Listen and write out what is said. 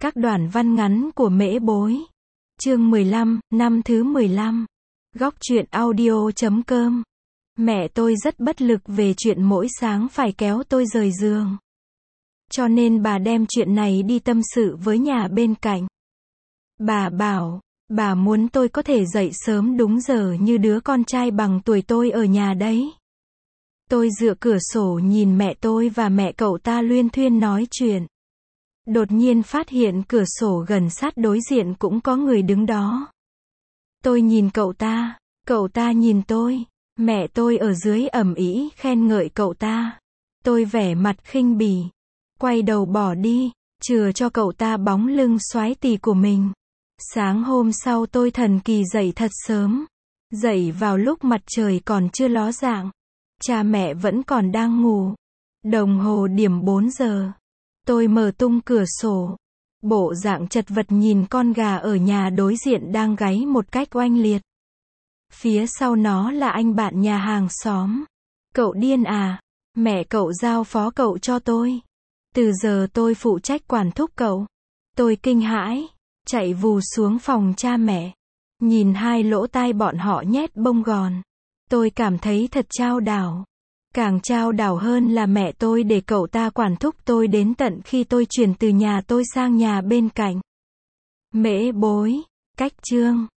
Các đoạn văn ngắn của Mễ Bối. Chương 15, năm thứ 15. Góc truyện audio.com. Mẹ tôi rất bất lực về chuyện mỗi sáng phải kéo tôi rời giường. Cho nên bà đem chuyện này đi tâm sự với nhà bên cạnh. Bà bảo, bà muốn tôi có thể dậy sớm đúng giờ như đứa con trai bằng tuổi tôi ở nhà đấy. Tôi dựa cửa sổ nhìn mẹ tôi và mẹ cậu ta luyên thuyên nói chuyện. Đột nhiên phát hiện cửa sổ gần sát đối diện cũng có người đứng đó. Tôi nhìn cậu ta nhìn tôi. Mẹ tôi ở dưới ầm ĩ khen ngợi cậu ta. Tôi vẻ mặt khinh bỉ, quay đầu bỏ đi, chừa cho cậu ta bóng lưng xoái tì của mình. Sáng hôm sau tôi thần kỳ dậy thật sớm. Dậy vào lúc mặt trời còn chưa ló dạng. Cha mẹ vẫn còn đang ngủ. Đồng hồ điểm 4 giờ. Tôi mở tung cửa sổ. Bộ dạng chật vật nhìn con gà ở nhà đối diện đang gáy một cách oanh liệt. Phía sau nó là anh bạn nhà hàng xóm. Cậu điên à? Mẹ cậu giao phó cậu cho tôi. Từ giờ tôi phụ trách quản thúc cậu. Tôi kinh hãi, chạy vù xuống phòng cha mẹ. Nhìn hai lỗ tai bọn họ nhét bông gòn. Tôi cảm thấy thật chao đảo. Càng chao đảo hơn là mẹ tôi để cậu ta quản thúc tôi đến tận khi tôi chuyển từ nhà tôi sang nhà bên cạnh. Mễ Bối. Cách chương